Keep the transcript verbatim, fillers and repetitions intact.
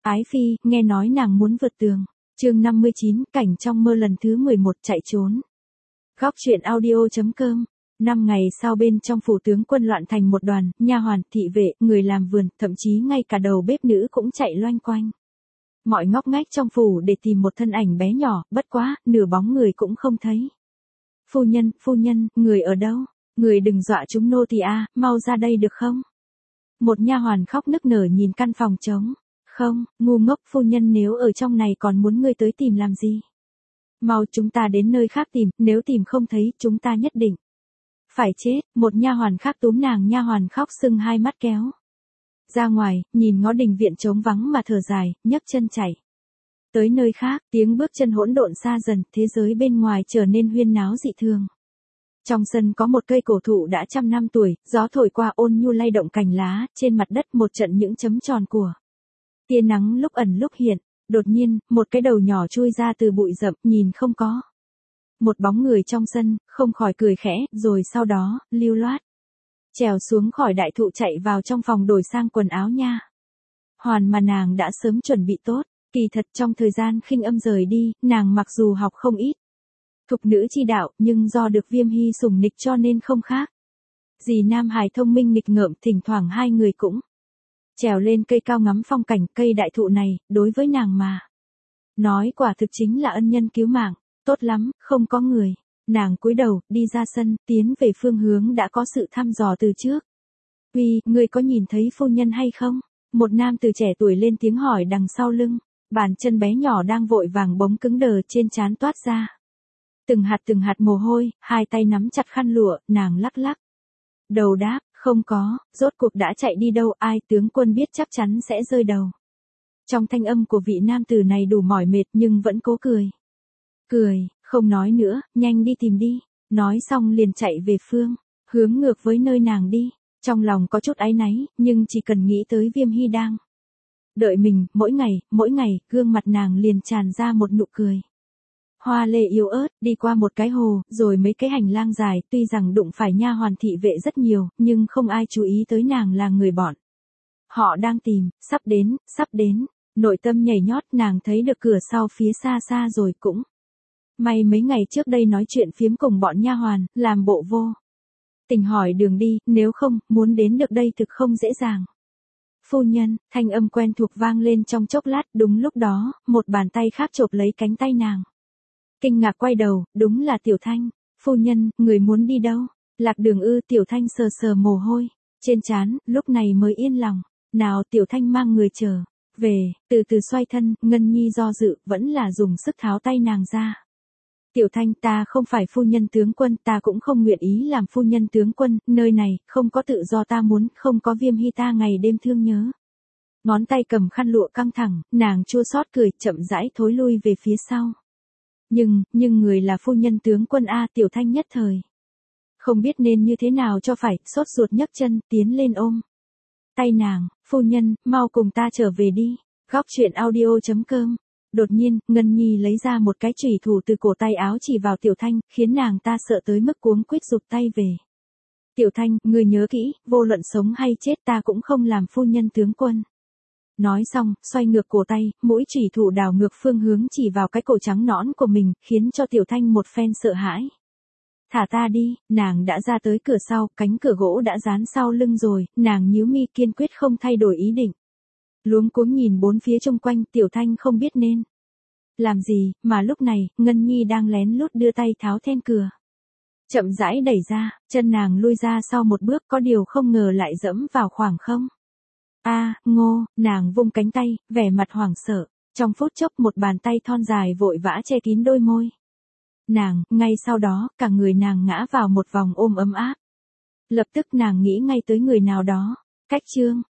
Ái Phi, nghe nói nàng muốn vượt tường. Chương năm mươi chín, cảnh trong mơ lần thứ mười một, chạy trốn. Góc truyện audio chấm com. Năm ngày sau bên trong phủ tướng quân loạn thành một đoàn, nha hoàn, thị vệ, người làm vườn, thậm chí ngay cả đầu bếp nữ cũng chạy loanh quanh. Mọi ngóc ngách trong phủ để tìm một thân ảnh bé nhỏ, bất quá, nửa bóng người cũng không thấy. Phu nhân, phu nhân, người ở đâu? Người đừng dọa chúng nô tỳ a, mau ra đây được không? Một nha hoàn khóc nức nở nhìn căn phòng trống. Không, ngu ngốc, phu nhân nếu ở trong này còn muốn ngươi tới tìm làm gì? Mau chúng ta đến nơi khác tìm, nếu tìm không thấy, chúng ta nhất định phải chết. Một nha hoàn khác túm nàng, nha hoàn khóc sưng hai mắt kéo ra ngoài, nhìn ngõ đình viện trống vắng mà thở dài, nhấc chân chạy tới nơi khác. Tiếng bước chân hỗn độn xa dần, thế giới bên ngoài trở nên huyên náo dị thường. Trong sân có một cây cổ thụ đã trăm năm tuổi, gió thổi qua ôn nhu lay động cành lá, trên mặt đất một trận những chấm tròn của tia nắng lúc ẩn lúc hiện. Đột nhiên, một cái đầu nhỏ chui ra từ bụi rậm, nhìn không có một bóng người trong sân, không khỏi cười khẽ, rồi sau đó, lưu loát trèo xuống khỏi đại thụ chạy vào trong phòng đổi sang quần áo nha hoàn mà nàng đã sớm chuẩn bị tốt. Kỳ thật trong thời gian khinh âm rời đi, nàng mặc dù học không ít thục nữ chi đạo, nhưng do được Viêm Hy sủng nịch cho nên không khác dì nam hài thông minh nghịch ngợm. Thỉnh thoảng hai người cũng trèo lên cây cao ngắm phong cảnh. Cây đại thụ này, đối với nàng mà nói quả thực chính là ân nhân cứu mạng. Tốt lắm, không có người. Nàng cúi đầu, đi ra sân, tiến về phương hướng đã có sự thăm dò từ trước. Uy, ngươi có nhìn thấy phu nhân hay không? Một nam từ trẻ tuổi lên tiếng hỏi đằng sau lưng. Bàn chân bé nhỏ đang vội vàng bóng cứng đờ, trên trán toát ra từng hạt từng hạt mồ hôi, hai tay nắm chặt khăn lụa, nàng lắc lắc đầu đáp, không có. Rốt cuộc đã chạy đi đâu? Ai? Tướng quân biết chắc chắn sẽ rơi đầu. Trong thanh âm của vị nam tử này đủ mỏi mệt nhưng vẫn cố cười. Cười, không nói nữa, nhanh đi tìm đi. Nói xong liền chạy về phương hướng ngược với nơi nàng đi. Trong lòng có chút áy náy, nhưng chỉ cần nghĩ tới Viêm Hy đang đợi mình, mỗi ngày, mỗi ngày, gương mặt nàng liền tràn ra một nụ cười hoa lê yếu ớt. Đi qua một cái hồ, rồi mấy cái hành lang dài, tuy rằng đụng phải nha hoàn thị vệ rất nhiều, nhưng không ai chú ý tới nàng là người bọn họ đang tìm. Sắp đến, sắp đến. Nội tâm nhảy nhót, nàng thấy được cửa sau phía xa xa rồi. Cũng may mấy ngày trước đây nói chuyện phiếm cùng bọn nha hoàn, làm bộ vô tình hỏi đường đi, nếu không, muốn đến được đây thực không dễ dàng. Phu nhân, thanh âm quen thuộc vang lên trong chốc lát. Đúng lúc đó, một bàn tay khác chộp lấy cánh tay nàng. Kinh ngạc quay đầu, đúng là Tiểu Thanh. Phu nhân, người muốn đi đâu? Lạc đường ư? Tiểu Thanh sờ sờ mồ hôi trên trán, lúc này mới yên lòng. Nào, Tiểu Thanh mang người trở về, từ từ xoay thân. Ngân Nhi do dự, vẫn là dùng sức tháo tay nàng ra. Tiểu Thanh, ta không phải phu nhân tướng quân, ta cũng không nguyện ý làm phu nhân tướng quân, nơi này, không có tự do ta muốn, không có Viêm Hy ta ngày đêm thương nhớ. Ngón tay cầm khăn lụa căng thẳng, nàng chua xót cười, chậm rãi thối lui về phía sau. Nhưng, nhưng người là phu nhân tướng quân a. Tiểu Thanh nhất thời không biết nên như thế nào cho phải, sốt ruột nhấc chân, tiến lên ôm tay nàng. Phu nhân, mau cùng ta trở về đi. Góc truyện audio chấm com. Đột nhiên, Ngân Nhi lấy ra một cái chùy thủ từ cổ tay áo chỉ vào Tiểu Thanh, khiến nàng ta sợ tới mức cuống quýt rụt tay về. Tiểu Thanh, ngươi nhớ kỹ, vô luận sống hay chết ta cũng không làm phu nhân tướng quân. Nói xong, xoay ngược cổ tay, mũi chùy thủ đảo ngược phương hướng chỉ vào cái cổ trắng nõn của mình, khiến cho Tiểu Thanh một phen sợ hãi. Thả ta đi. Nàng đã ra tới cửa sau, cánh cửa gỗ đã dán sau lưng rồi, nàng nhíu mi kiên quyết không thay đổi ý định. Luống cuống nhìn bốn phía xung quanh, Tiểu Thanh không biết nên làm gì, mà lúc này, Ngân Nhi đang lén lút đưa tay tháo then cửa. Chậm rãi đẩy ra, chân nàng lui ra sau một bước, có điều không ngờ lại dẫm vào khoảng không. A, Ngô, nàng vung cánh tay, vẻ mặt hoảng sợ. Trong phút chốc một bàn tay thon dài vội vã che kín đôi môi nàng, ngay sau đó, cả người nàng ngã vào một vòng ôm ấm áp. Lập tức nàng nghĩ ngay tới người nào đó. Cách chương